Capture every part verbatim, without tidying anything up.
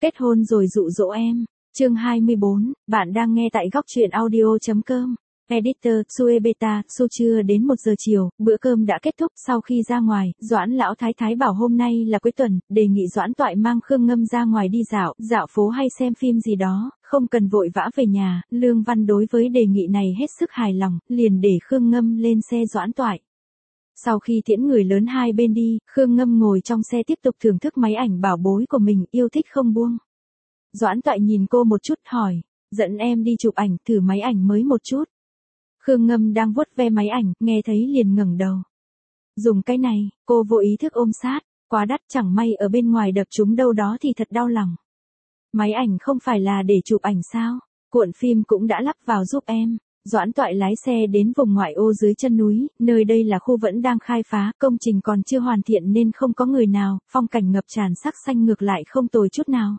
Kết hôn rồi dụ dỗ em. Chương hai mươi bốn, bạn đang nghe tại góc truyện audio chấm com. Editor, Sue Beta, Su trưa đến một giờ chiều, bữa cơm đã kết thúc. Sau khi ra ngoài, Doãn lão thái thái bảo hôm nay là cuối tuần, đề nghị Doãn Toại mang Khương Ngâm ra ngoài đi dạo, dạo phố hay xem phim gì đó, không cần vội vã về nhà. Lương Văn đối với đề nghị này hết sức hài lòng, liền để Khương Ngâm lên xe Doãn Toại. Sau khi tiễn người lớn hai bên đi, Khương Ngâm ngồi trong xe tiếp tục thưởng thức máy ảnh bảo bối của mình, yêu thích không buông. Doãn Toại nhìn cô một chút, hỏi, dẫn em đi chụp ảnh, thử máy ảnh mới một chút. Khương Ngâm đang vuốt ve máy ảnh, nghe thấy liền ngẩng đầu. Dùng cái này, cô vô ý thức ôm sát, quá đắt, chẳng may ở bên ngoài đập trúng đâu đó thì thật đau lòng. Máy ảnh không phải là để chụp ảnh sao? Cuộn phim cũng đã lắp vào giúp em. Doãn Toại lái xe đến vùng ngoại ô dưới chân núi, nơi đây là khu vẫn đang khai phá, công trình còn chưa hoàn thiện nên không có người nào, phong cảnh ngập tràn sắc xanh ngược lại không tồi chút nào.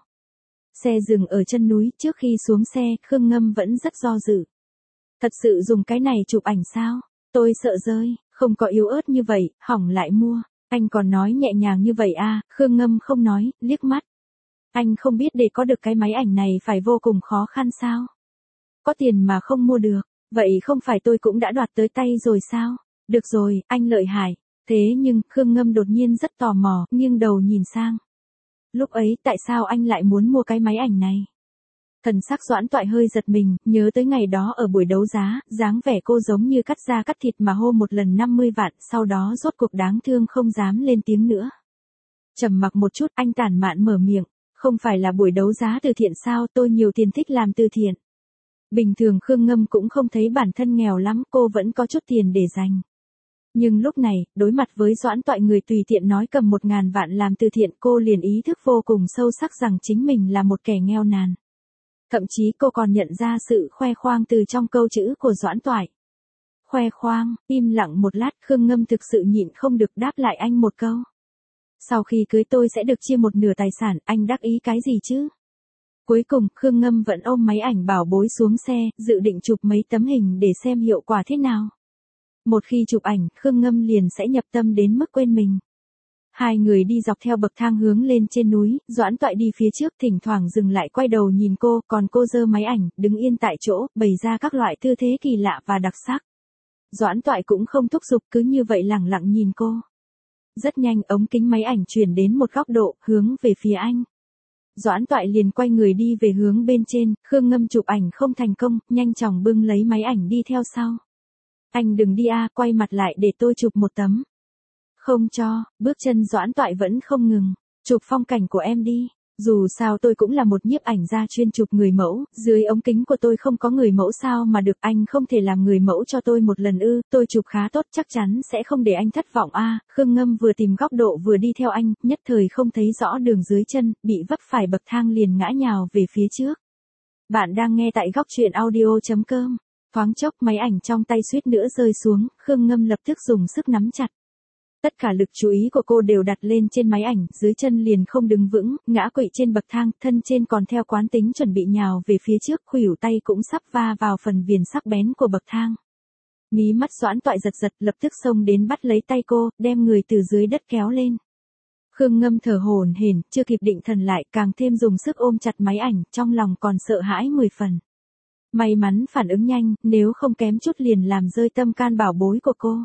Xe dừng ở chân núi, trước khi xuống xe, Khương Ngâm vẫn rất do dự. Thật sự dùng cái này chụp ảnh sao? Tôi sợ rơi, không có yếu ớt như vậy, hỏng lại mua. Anh còn nói nhẹ nhàng như vậy à? Khương Ngâm không nói, liếc mắt. Anh không biết để có được cái máy ảnh này phải vô cùng khó khăn sao? Có tiền mà không mua được, vậy không phải tôi cũng đã đoạt tới tay rồi sao? Được rồi, anh lợi hại. Thế nhưng, Khương Ngâm đột nhiên rất tò mò, nghiêng đầu nhìn sang. Lúc ấy, tại sao anh lại muốn mua cái máy ảnh này? Thần sắc Doãn Toại hơi giật mình, nhớ tới ngày đó ở buổi đấu giá, dáng vẻ cô giống như cắt da cắt thịt mà hô một lần năm mươi vạn, sau đó rốt cuộc đáng thương không dám lên tiếng nữa. Trầm mặc một chút, anh tản mạn mở miệng, không phải là buổi đấu giá từ thiện sao, tôi nhiều tiền thích làm từ thiện. Bình thường Khương Ngâm cũng không thấy bản thân nghèo lắm, cô vẫn có chút tiền để dành. Nhưng lúc này, đối mặt với Doãn Toại người tùy tiện nói cầm một ngàn vạn làm từ thiện, cô liền ý thức vô cùng sâu sắc rằng chính mình là một kẻ nghèo nàn. Thậm chí cô còn nhận ra sự khoe khoang từ trong câu chữ của Doãn Toại. Khoe khoang, im lặng một lát, Khương Ngâm thực sự nhịn không được đáp lại anh một câu. Sau khi cưới tôi sẽ được chia một nửa tài sản, anh đắc ý cái gì chứ? Cuối cùng, Khương Ngâm vẫn ôm máy ảnh bảo bối xuống xe, dự định chụp mấy tấm hình để xem hiệu quả thế nào. Một khi chụp ảnh, Khương Ngâm liền sẽ nhập tâm đến mức quên mình. Hai người đi dọc theo bậc thang hướng lên trên núi, Doãn Toại đi phía trước, thỉnh thoảng dừng lại quay đầu nhìn cô, còn cô giơ máy ảnh, đứng yên tại chỗ, bày ra các loại tư thế kỳ lạ và đặc sắc. Doãn Toại cũng không thúc giục, cứ như vậy lẳng lặng nhìn cô. Rất nhanh, ống kính máy ảnh chuyển đến một góc độ, hướng về phía anh. Doãn Toại liền quay người đi về hướng bên trên, Khương Ngâm chụp ảnh không thành công, nhanh chóng bưng lấy máy ảnh đi theo sau. Anh đừng đi a, quay mặt lại để tôi chụp một tấm. Không cho, bước chân Doãn Toại vẫn không ngừng. Chụp phong cảnh của em đi. Dù sao tôi cũng là một nhiếp ảnh gia chuyên chụp người mẫu, dưới ống kính của tôi không có người mẫu sao mà được, anh không thể làm người mẫu cho tôi một lần ư? Tôi chụp khá tốt, chắc chắn sẽ không để anh thất vọng a. À, Khương Ngâm vừa tìm góc độ vừa đi theo anh, nhất thời không thấy rõ đường dưới chân, bị vấp phải bậc thang liền ngã nhào về phía trước. Bạn đang nghe tại góc truyện audio chấm com. Thoáng chốc máy ảnh trong tay suýt nữa rơi xuống, Khương Ngâm lập tức dùng sức nắm chặt. Tất cả lực chú ý của cô đều đặt lên trên máy ảnh, dưới chân liền không đứng vững, ngã quỵ trên bậc thang, thân trên còn theo quán tính chuẩn bị nhào về phía trước, khuỷu tay cũng sắp va vào phần viền sắc bén của bậc thang. Mí mắt Doãn Toại giật giật, lập tức xông đến bắt lấy tay cô, đem người từ dưới đất kéo lên. Khương Ngâm thở hổn hển, chưa kịp định thần lại, càng thêm dùng sức ôm chặt máy ảnh, trong lòng còn sợ hãi mười phần. May mắn phản ứng nhanh, nếu không kém chút liền làm rơi tâm can bảo bối của cô.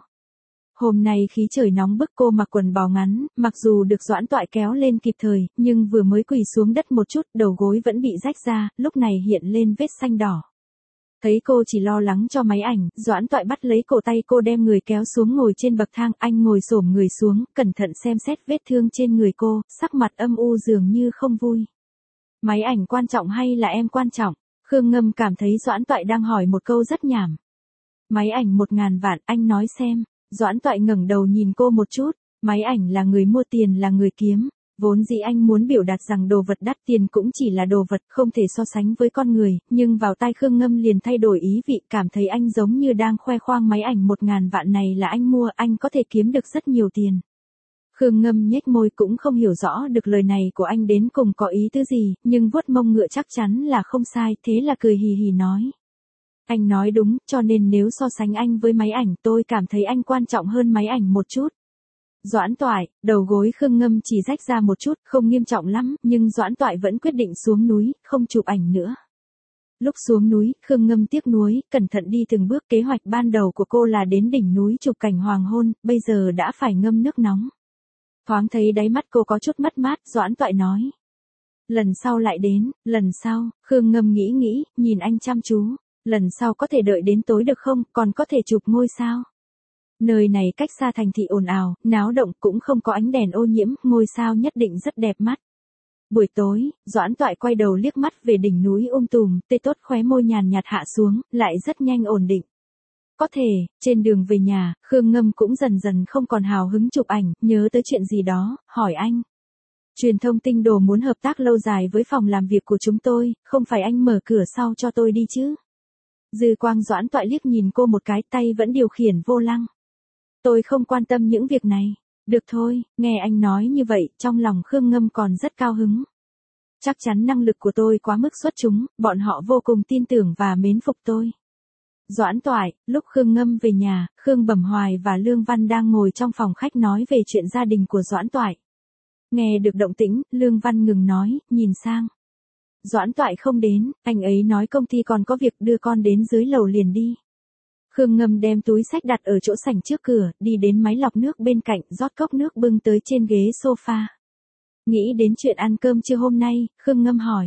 Hôm nay khí trời nóng bức, cô mặc quần bò ngắn, mặc dù được Doãn Toại kéo lên kịp thời, nhưng vừa mới quỳ xuống đất một chút, đầu gối vẫn bị rách ra, lúc này hiện lên vết xanh đỏ. Thấy cô chỉ lo lắng cho máy ảnh, Doãn Toại bắt lấy cổ tay cô đem người kéo xuống ngồi trên bậc thang, anh ngồi xổm người xuống, cẩn thận xem xét vết thương trên người cô, sắc mặt âm u dường như không vui. Máy ảnh quan trọng hay là em quan trọng? Khương Ngâm cảm thấy Doãn Toại đang hỏi một câu rất nhảm. Máy ảnh một ngàn vạn, anh nói xem. Doãn Toại ngẩng đầu nhìn cô một chút, máy ảnh là người mua, tiền là người kiếm. Vốn dĩ anh muốn biểu đạt rằng đồ vật đắt tiền cũng chỉ là đồ vật, không thể so sánh với con người, nhưng vào tai Khương Ngâm liền thay đổi ý vị, cảm thấy anh giống như đang khoe khoang máy ảnh một ngàn vạn này là anh mua, anh có thể kiếm được rất nhiều tiền. Khương Ngâm nhếch môi cũng không hiểu rõ được lời này của anh đến cùng có ý tứ gì, nhưng vuốt mông ngựa chắc chắn là không sai, thế là cười hì hì nói. Anh nói đúng, cho nên nếu so sánh anh với máy ảnh tôi cảm thấy anh quan trọng hơn máy ảnh một chút. Doãn Toại, đầu gối Khương Ngâm chỉ rách ra một chút, không nghiêm trọng lắm, nhưng Doãn Toại vẫn quyết định xuống núi, không chụp ảnh nữa. Lúc xuống núi, Khương Ngâm tiếc nuối, cẩn thận đi từng bước. Kế hoạch ban đầu của cô là đến đỉnh núi chụp cảnh hoàng hôn, bây giờ đã phải ngâm nước nóng. Thoáng thấy đáy mắt cô có chút mất mát, Doãn Toại nói. Lần sau lại đến, lần sau, Khương Ngâm nghĩ nghĩ, nhìn anh chăm chú. Lần sau có thể đợi đến tối được không, còn có thể chụp ngôi sao. Nơi này cách xa thành thị ồn ào, náo động, cũng không có ánh đèn ô nhiễm, ngôi sao nhất định rất đẹp mắt. Buổi tối, Doãn Toại quay đầu liếc mắt về đỉnh núi um tùm, tê tốt khóe môi nhàn nhạt hạ xuống, lại rất nhanh ổn định. Có thể, trên đường về nhà, Khương Ngâm cũng dần dần không còn hào hứng chụp ảnh, nhớ tới chuyện gì đó, hỏi anh. Truyền thông Tinh Đồ muốn hợp tác lâu dài với phòng làm việc của chúng tôi, không phải anh mở cửa sau cho tôi đi chứ? Dư quang Doãn Toại liếc nhìn cô một cái, tay vẫn điều khiển vô lăng. Tôi không quan tâm những việc này. Được thôi, nghe anh nói như vậy, trong lòng Khương Ngâm còn rất cao hứng. Chắc chắn năng lực của tôi quá mức xuất chúng, bọn họ vô cùng tin tưởng và mến phục tôi. Doãn Toại, lúc Khương Ngâm về nhà, Khương Bẩm Hoài và Lương Văn đang ngồi trong phòng khách nói về chuyện gia đình của Doãn Toại. Nghe được động tĩnh, Lương Văn ngừng nói, nhìn sang. Doãn Toại không đến, anh ấy nói công ty còn có việc, đưa con đến dưới lầu liền đi. Khương Ngâm đem túi xách đặt ở chỗ sảnh trước cửa, đi đến máy lọc nước bên cạnh, rót cốc nước bưng tới trên ghế sofa. Nghĩ đến chuyện ăn cơm trưa hôm nay, Khương Ngâm hỏi.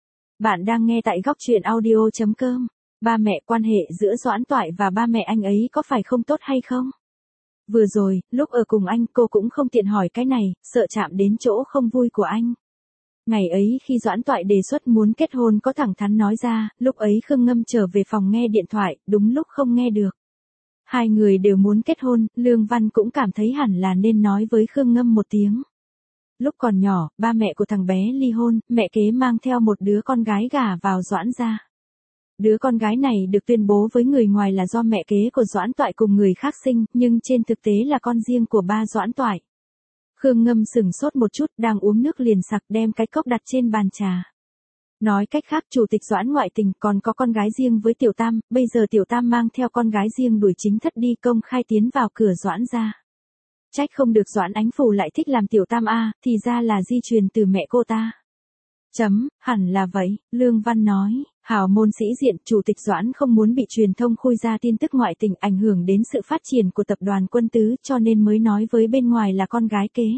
Bạn đang nghe tại góc truyện audio chấm com. Ba mẹ, quan hệ giữa Doãn Toại và ba mẹ anh ấy có phải không tốt hay không? Vừa rồi, lúc ở cùng anh, cô cũng không tiện hỏi cái này, sợ chạm đến chỗ không vui của anh. Ngày ấy khi Doãn Toại đề xuất muốn kết hôn có thẳng thắn nói ra, lúc ấy Khương Ngâm trở về phòng nghe điện thoại, đúng lúc không nghe được. Hai người đều muốn kết hôn, Lương Văn cũng cảm thấy hẳn là nên nói với Khương Ngâm một tiếng. Lúc còn nhỏ, ba mẹ của thằng bé ly hôn, mẹ kế mang theo một đứa con gái gả vào Doãn gia. Đứa con gái này được tuyên bố với người ngoài là do mẹ kế của Doãn Toại cùng người khác sinh, nhưng trên thực tế là con riêng của ba Doãn Toại. Khương Ngâm sừng sốt một chút, đang uống nước liền sặc đem cái cốc đặt trên bàn trà. Nói cách khác, chủ tịch Doãn ngoại tình còn có con gái riêng với Tiểu Tam, bây giờ Tiểu Tam mang theo con gái riêng đuổi chính thất đi công khai tiến vào cửa Doãn gia. Trách không được Doãn Ánh Phủ lại thích làm Tiểu Tam a, thì ra là di truyền từ mẹ cô ta. Chấm, hẳn là vậy, Lương Văn nói, hào môn sĩ diện, chủ tịch Doãn không muốn bị truyền thông khui ra tin tức ngoại tình ảnh hưởng đến sự phát triển của tập đoàn Quân Tứ, cho nên mới nói với bên ngoài là con gái kế.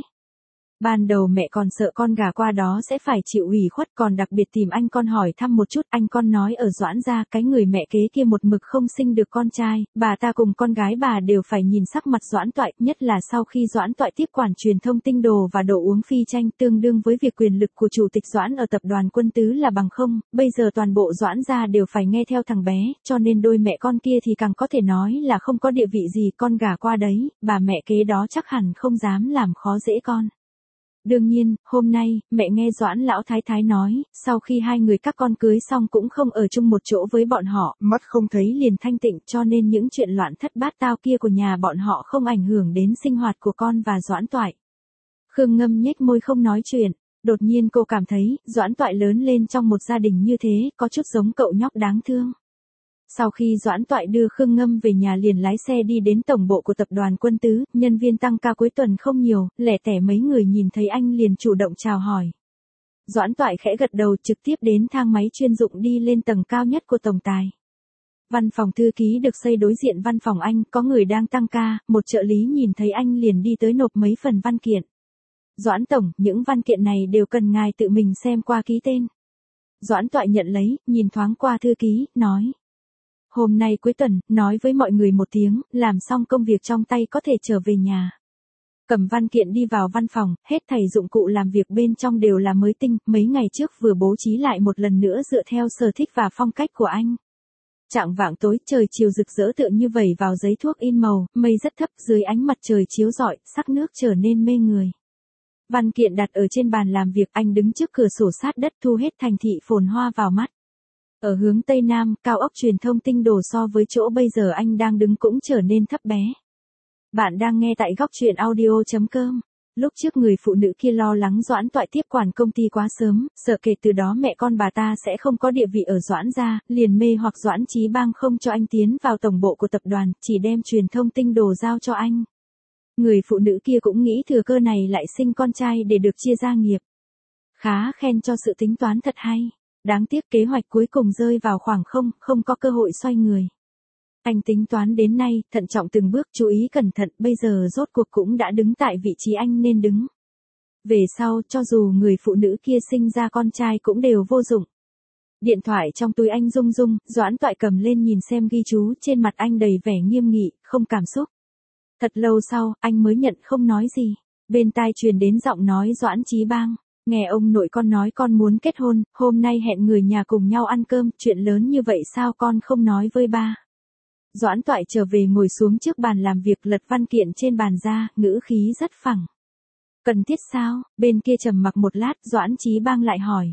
Ban đầu mẹ còn sợ con gả qua đó sẽ phải chịu ủy khuất, còn đặc biệt tìm anh con hỏi thăm một chút, anh con nói ở Doãn gia cái người mẹ kế kia một mực không sinh được con trai, bà ta cùng con gái bà đều phải nhìn sắc mặt Doãn Toại, nhất là sau khi Doãn Toại tiếp quản truyền thông Tinh Đồ và đồ uống phi tranh, tương đương với việc quyền lực của chủ tịch Doãn ở tập đoàn Quân Tứ là bằng không, bây giờ toàn bộ Doãn gia đều phải nghe theo thằng bé, cho nên đôi mẹ con kia thì càng có thể nói là không có địa vị gì, con gả qua đấy, bà mẹ kế đó chắc hẳn không dám làm khó dễ con. Đương nhiên, hôm nay, mẹ nghe Doãn lão thái thái nói, sau khi hai người các con cưới xong cũng không ở chung một chỗ với bọn họ, mắt không thấy liền thanh tịnh, cho nên những chuyện loạn thất bát tao kia của nhà bọn họ không ảnh hưởng đến sinh hoạt của con và Doãn Toại. Khương Ngâm nhếch môi không nói chuyện, đột nhiên cô cảm thấy, Doãn Toại lớn lên trong một gia đình như thế, có chút giống cậu nhóc đáng thương. Sau khi Doãn Toại đưa Khương Ngâm về nhà liền lái xe đi đến tổng bộ của tập đoàn Quân Tứ, nhân viên tăng ca cuối tuần không nhiều, lẻ tẻ mấy người nhìn thấy anh liền chủ động chào hỏi. Doãn Toại khẽ gật đầu trực tiếp đến thang máy chuyên dụng đi lên tầng cao nhất của tổng tài. Văn phòng thư ký được xây đối diện văn phòng anh, có người đang tăng ca, một trợ lý nhìn thấy anh liền đi tới nộp mấy phần văn kiện. Doãn tổng, những văn kiện này đều cần ngài tự mình xem qua ký tên. Doãn Toại nhận lấy, nhìn thoáng qua thư ký, nói. Hôm nay cuối tuần, nói với mọi người một tiếng, làm xong công việc trong tay có thể trở về nhà. Cầm văn kiện đi vào văn phòng, hết thảy dụng cụ làm việc bên trong đều là mới tinh, mấy ngày trước vừa bố trí lại một lần nữa dựa theo sở thích và phong cách của anh. Chạng vạng tối, trời chiều rực rỡ tựa như vẩy vào giấy thuốc in màu, mây rất thấp, dưới ánh mặt trời chiếu rọi, sắc nước trở nên mê người. Văn kiện đặt ở trên bàn làm việc, anh đứng trước cửa sổ sát đất thu hết thành thị phồn hoa vào mắt. Ở hướng Tây Nam, cao ốc truyền thông Tinh Đồ so với chỗ bây giờ anh đang đứng cũng trở nên thấp bé. Bạn đang nghe tại góc truyện audio chấm com. Lúc trước người phụ nữ kia lo lắng Doãn Toại tiếp quản công ty quá sớm, sợ kể từ đó mẹ con bà ta sẽ không có địa vị ở Doãn gia, liền mê hoặc Doãn Chí Bang không cho anh tiến vào tổng bộ của tập đoàn, chỉ đem truyền thông Tinh Đồ giao cho anh. Người phụ nữ kia cũng nghĩ thừa cơ này lại sinh con trai để được chia gia nghiệp. Khá khen cho sự tính toán thật hay. Đáng tiếc kế hoạch cuối cùng rơi vào khoảng không, không có cơ hội xoay người. Anh tính toán đến nay, thận trọng từng bước, chú ý cẩn thận, bây giờ rốt cuộc cũng đã đứng tại vị trí anh nên đứng. Về sau, cho dù người phụ nữ kia sinh ra con trai cũng đều vô dụng. Điện thoại trong túi anh rung rung, Doãn Toại cầm lên nhìn xem ghi chú, trên mặt anh đầy vẻ nghiêm nghị, không cảm xúc. Thật lâu sau, anh mới nhận không nói gì. Bên tai truyền đến giọng nói Doãn Chí Bang. Nghe ông nội con nói con muốn kết hôn, hôm nay hẹn người nhà cùng nhau ăn cơm, chuyện lớn như vậy sao con không nói với ba. Doãn Toại trở về ngồi xuống trước bàn làm việc, lật văn kiện trên bàn ra, ngữ khí rất phẳng. Cần thiết sao? Bên kia trầm mặc một lát, Doãn Chí Bang lại hỏi.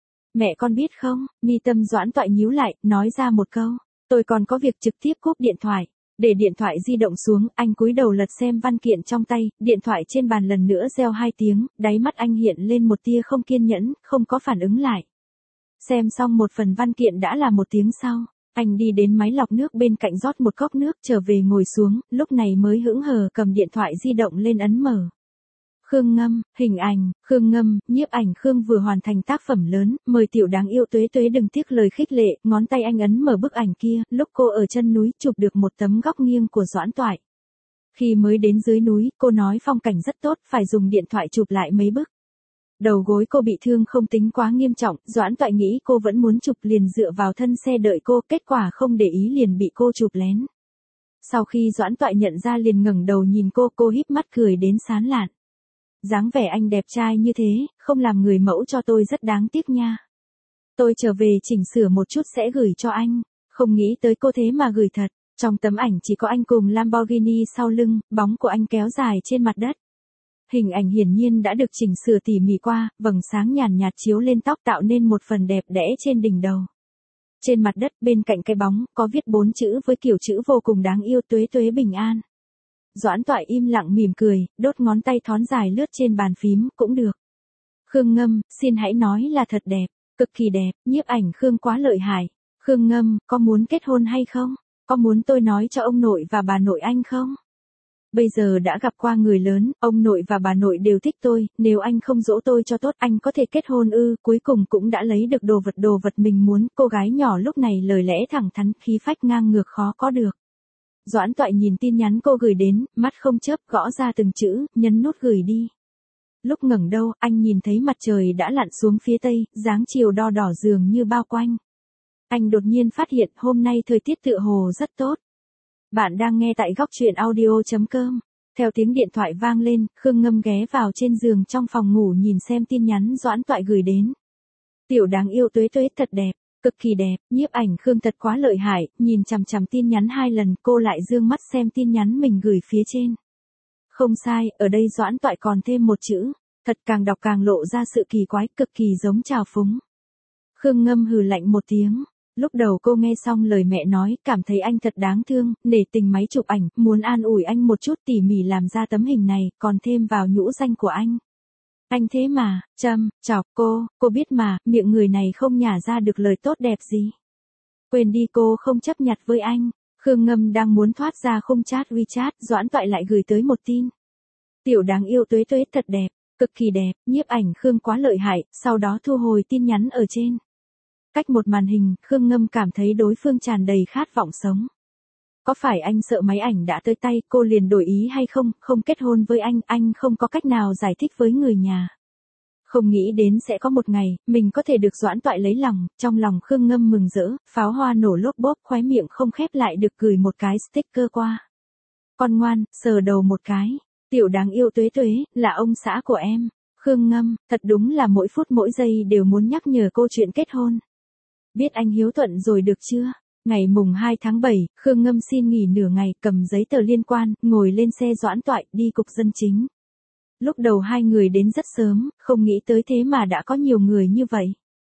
Mẹ con biết không? Mi tâm Doãn Toại nhíu lại, nói ra một câu. Tôi còn có việc, trực tiếp cúp điện thoại. Để điện thoại di động xuống, anh cúi đầu lật xem văn kiện trong tay, điện thoại trên bàn lần nữa reo hai tiếng, đáy mắt anh hiện lên một tia không kiên nhẫn, không có phản ứng lại. Xem xong một phần văn kiện đã là một tiếng sau, anh đi đến máy lọc nước bên cạnh rót một cốc nước, trở về ngồi xuống, lúc này mới hững hờ cầm điện thoại di động lên ấn mở. Khương Ngâm, hình ảnh, Khương Ngâm, nhiếp ảnh Khương vừa hoàn thành tác phẩm lớn, mời tiểu đáng yêu Tuế Tuế đừng tiếc lời khích lệ, ngón tay anh ấn mở bức ảnh kia, lúc cô ở chân núi chụp được một tấm góc nghiêng của Doãn Toại. Khi mới đến dưới núi, cô nói phong cảnh rất tốt, phải dùng điện thoại chụp lại mấy bức. Đầu gối cô bị thương không tính quá nghiêm trọng, Doãn Toại nghĩ cô vẫn muốn chụp liền dựa vào thân xe đợi cô, kết quả không để ý liền bị cô chụp lén. Sau khi Doãn Toại nhận ra liền ngẩng đầu nhìn cô, cô híp mắt cười đến sán lạn. Dáng vẻ anh đẹp trai như thế, không làm người mẫu cho tôi rất đáng tiếc nha. Tôi trở về chỉnh sửa một chút sẽ gửi cho anh, không nghĩ tới cô thế mà gửi thật. Trong tấm ảnh chỉ có anh cùng Lamborghini sau lưng, bóng của anh kéo dài trên mặt đất. Hình ảnh hiển nhiên đã được chỉnh sửa tỉ mỉ qua, vầng sáng nhàn nhạt chiếu lên tóc tạo nên một phần đẹp đẽ trên đỉnh đầu. Trên mặt đất bên cạnh cái bóng, có viết bốn chữ với kiểu chữ vô cùng đáng yêu: Tuế Tuế bình an. Doãn Toại im lặng mỉm cười, đốt ngón tay thon dài lướt trên bàn phím, cũng được. Khương Ngâm, xin hãy nói là thật đẹp, cực kỳ đẹp, nhiếp ảnh Khương quá lợi hại. Khương Ngâm, có muốn kết hôn hay không? Có muốn tôi nói cho ông nội và bà nội anh không? Bây giờ đã gặp qua người lớn, ông nội và bà nội đều thích tôi, nếu anh không dỗ tôi cho tốt anh có thể kết hôn ư? Cuối cùng cũng đã lấy được đồ vật đồ vật mình muốn, cô gái nhỏ lúc này lời lẽ thẳng thắn, khí phách ngang ngược khó có được. Doãn Toại nhìn tin nhắn cô gửi đến, mắt không chớp gõ ra từng chữ, nhấn nút gửi đi. Lúc ngẩng đầu, anh nhìn thấy mặt trời đã lặn xuống phía tây, dáng chiều đo đỏ dường như bao quanh. Anh đột nhiên phát hiện hôm nay thời tiết tựa hồ rất tốt. Bạn đang nghe tại góc truyện audio chấm com. Theo tiếng điện thoại vang lên, Khương Ngâm ghé vào trên giường trong phòng ngủ nhìn xem tin nhắn Doãn Toại gửi đến. Tiểu đáng yêu Tuế Tuế thật đẹp, cực kỳ đẹp, nhiếp ảnh Khương thật quá lợi hại, nhìn chằm chằm tin nhắn hai lần, cô lại dương mắt xem tin nhắn mình gửi phía trên. Không sai, ở đây Doãn Toại còn thêm một chữ, thật càng đọc càng lộ ra sự kỳ quái, cực kỳ giống trào phúng. Khương Ngâm hừ lạnh một tiếng. Lúc đầu cô nghe xong lời mẹ nói, cảm thấy anh thật đáng thương, nể tình máy chụp ảnh, muốn an ủi anh một chút, tỉ mỉ làm ra tấm hình này, còn thêm vào nhũ danh của anh. Anh thế mà, châm, chọc cô, cô biết mà, miệng người này không nhả ra được lời tốt đẹp gì. Quên đi, cô không chấp nhặt với anh. Khương Ngâm đang muốn thoát ra khung chat WeChat, Doãn Toại lại gửi tới một tin. Tiểu đáng yêu Tuế Tuế thật đẹp, cực kỳ đẹp, nhiếp ảnh Khương quá lợi hại, sau đó thu hồi tin nhắn ở trên. Cách một màn hình, Khương Ngâm cảm thấy đối phương tràn đầy khát vọng sống. Có phải anh sợ máy ảnh đã tới tay, cô liền đổi ý hay không, không kết hôn với anh, anh không có cách nào giải thích với người nhà. Không nghĩ đến sẽ có một ngày, mình có thể được Doãn Toại lấy lòng, trong lòng Khương Ngâm mừng rỡ, pháo hoa nổ lốp bốp, khóe miệng không khép lại được gửi một cái sticker qua. Con ngoan, sờ đầu một cái, tiểu đáng yêu Tuế Tuế, là ông xã của em. Khương Ngâm, thật đúng là mỗi phút mỗi giây đều muốn nhắc nhở cô chuyện kết hôn. Biết anh hiếu thuận rồi được chưa? Ngày mùng hai tháng bảy, Khương Ngâm xin nghỉ nửa ngày, cầm giấy tờ liên quan, ngồi lên xe Doãn Toại, đi cục dân chính. Lúc đầu hai người đến rất sớm, không nghĩ tới thế mà đã có nhiều người như vậy.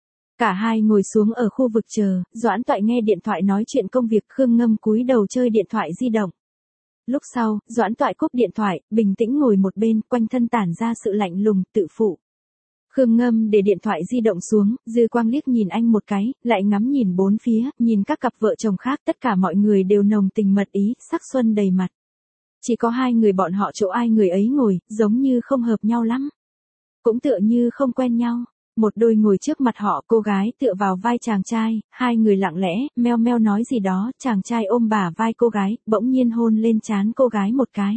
Cả hai ngồi xuống ở khu vực chờ, Doãn Toại nghe điện thoại nói chuyện công việc, Khương Ngâm cúi đầu chơi điện thoại di động. Lúc sau, Doãn Toại cúp điện thoại, bình tĩnh ngồi một bên, quanh thân tản ra sự lạnh lùng, tự phụ. Khương Ngâm để điện thoại di động xuống, dư quang liếc nhìn anh một cái, lại ngắm nhìn bốn phía, nhìn các cặp vợ chồng khác, tất cả mọi người đều nồng tình mật ý, sắc xuân đầy mặt. Chỉ có hai người bọn họ chỗ ai người ấy ngồi, giống như không hợp nhau lắm. Cũng tựa như không quen nhau. Một đôi ngồi trước mặt họ, cô gái tựa vào vai chàng trai, hai người lặng lẽ, meo meo nói gì đó, chàng trai ôm bả vai cô gái, bỗng nhiên hôn lên trán cô gái một cái.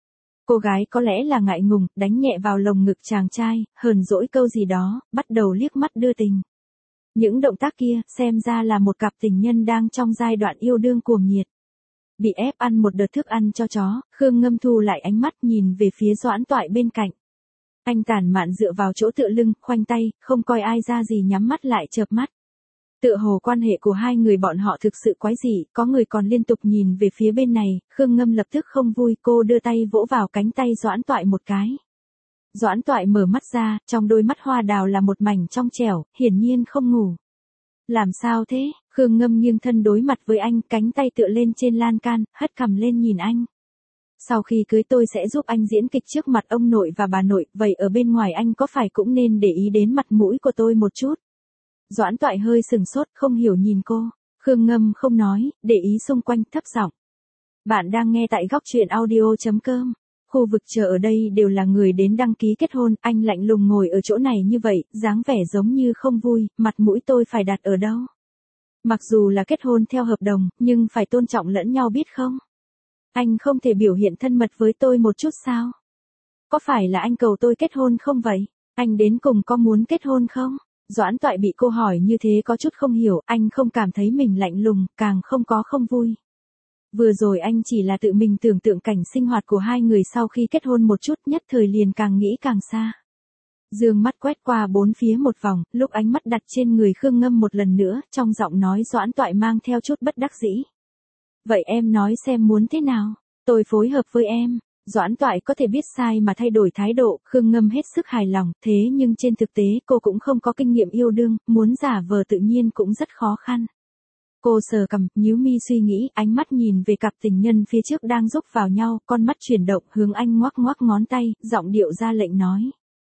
Cô gái có lẽ là ngại ngùng, đánh nhẹ vào lồng ngực chàng trai, hờn dỗi câu gì đó, bắt đầu liếc mắt đưa tình. Những động tác kia, xem ra là một cặp tình nhân đang trong giai đoạn yêu đương cuồng nhiệt. Bị ép ăn một đợt thức ăn cho chó, Khương Ngâm thu lại ánh mắt nhìn về phía Doãn Toại bên cạnh. Anh tản mạn dựa vào chỗ tựa lưng, khoanh tay, không coi ai ra gì nhắm mắt lại chợp mắt. Tựa hồ quan hệ của hai người bọn họ thực sự quái dị, có người còn liên tục nhìn về phía bên này, Khương Ngâm lập tức không vui, cô đưa tay vỗ vào cánh tay Doãn Toại một cái. Doãn Toại mở mắt ra, trong đôi mắt hoa đào là một mảnh trong trẻo, hiển nhiên không ngủ. Làm sao thế? Khương Ngâm nghiêng thân đối mặt với anh, cánh tay tựa lên trên lan can, hất cằm lên nhìn anh. Sau khi cưới tôi sẽ giúp anh diễn kịch trước mặt ông nội và bà nội, vậy ở bên ngoài anh có phải cũng nên để ý đến mặt mũi của tôi một chút? Doãn Toại hơi sừng sốt, không hiểu nhìn cô. Khương Ngâm không nói, để ý xung quanh, thấp giọng. Bạn đang nghe tại góc truyện audio chấm com. Khu vực chờ ở đây đều là người đến đăng ký kết hôn, anh lạnh lùng ngồi ở chỗ này như vậy, dáng vẻ giống như không vui, mặt mũi tôi phải đặt ở đâu? Mặc dù là kết hôn theo hợp đồng, nhưng phải tôn trọng lẫn nhau biết không? Anh không thể biểu hiện thân mật với tôi một chút sao? Có phải là anh cầu tôi kết hôn không vậy? Anh đến cùng có muốn kết hôn không? Doãn Toại bị cô hỏi như thế có chút không hiểu, anh không cảm thấy mình lạnh lùng, càng không có không vui. Vừa rồi anh chỉ là tự mình tưởng tượng cảnh sinh hoạt của hai người sau khi kết hôn một chút, nhất thời liền càng nghĩ càng xa. Dương mắt quét qua bốn phía một vòng, lúc ánh mắt đặt trên người Khương Ngâm một lần nữa, trong giọng nói Doãn Toại mang theo chút bất đắc dĩ. Vậy em nói xem muốn thế nào, tôi phối hợp với em. Doãn Toại có thể biết sai mà thay đổi thái độ, Khương Ngâm hết sức hài lòng, thế nhưng trên thực tế cô cũng không có kinh nghiệm yêu đương, muốn giả vờ tự nhiên cũng rất khó khăn. Cô sờ cằm, nhíu mi suy nghĩ, ánh mắt nhìn về cặp tình nhân phía trước đang rúc vào nhau, con mắt chuyển động hướng anh ngoắc ngoắc ngón tay, giọng điệu ra lệnh nói.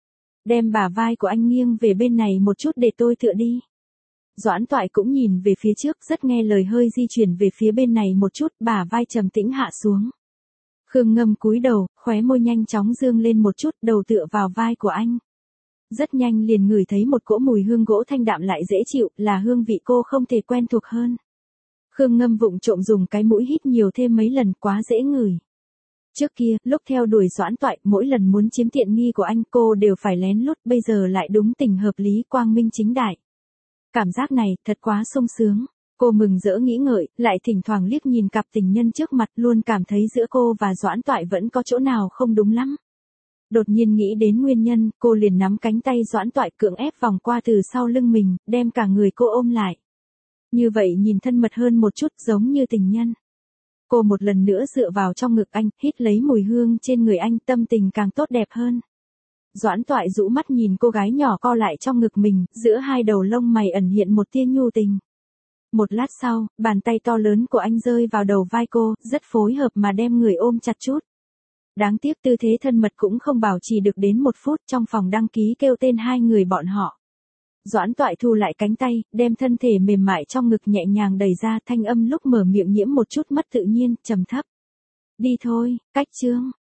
Đem bả vai của anh nghiêng về bên này một chút để tôi tựa đi. Doãn Toại cũng nhìn về phía trước, rất nghe lời hơi di chuyển về phía bên này một chút, bả vai trầm tĩnh hạ xuống. Khương Ngâm cúi đầu, khóe môi nhanh chóng dương lên một chút, đầu tựa vào vai của anh. Rất nhanh liền ngửi thấy một cỗ mùi hương gỗ thanh đạm lại dễ chịu, là hương vị cô không thể quen thuộc hơn. Khương Ngâm vụng trộm dùng cái mũi hít nhiều thêm mấy lần, quá dễ ngửi. Trước kia, lúc theo đuổi Doãn Toại, mỗi lần muốn chiếm tiện nghi của anh cô đều phải lén lút, bây giờ lại đúng tình hợp lý, quang minh chính đại. Cảm giác này, thật quá sung sướng. Cô mừng rỡ nghĩ ngợi, lại thỉnh thoảng liếc nhìn cặp tình nhân trước mặt, luôn cảm thấy giữa cô và Doãn Toại vẫn có chỗ nào không đúng lắm. Đột nhiên nghĩ đến nguyên nhân, cô liền nắm cánh tay Doãn Toại cưỡng ép vòng qua từ sau lưng mình, đem cả người cô ôm lại. Như vậy nhìn thân mật hơn một chút, giống như tình nhân. Cô một lần nữa dựa vào trong ngực anh, hít lấy mùi hương trên người anh, tâm tình càng tốt đẹp hơn. Doãn Toại rũ mắt nhìn cô gái nhỏ co lại trong ngực mình, giữa hai đầu lông mày ẩn hiện một tia nhu tình. Một lát sau, bàn tay to lớn của anh rơi vào đầu vai cô, rất phối hợp mà đem người ôm chặt chút. Đáng tiếc tư thế thân mật cũng không bảo trì được đến một phút, trong phòng đăng ký kêu tên hai người bọn họ. Doãn Toại thu lại cánh tay, đem thân thể mềm mại trong ngực nhẹ nhàng đẩy ra, thanh âm lúc mở miệng nhiễm một chút mất tự nhiên, trầm thấp. Đi thôi, cách chương.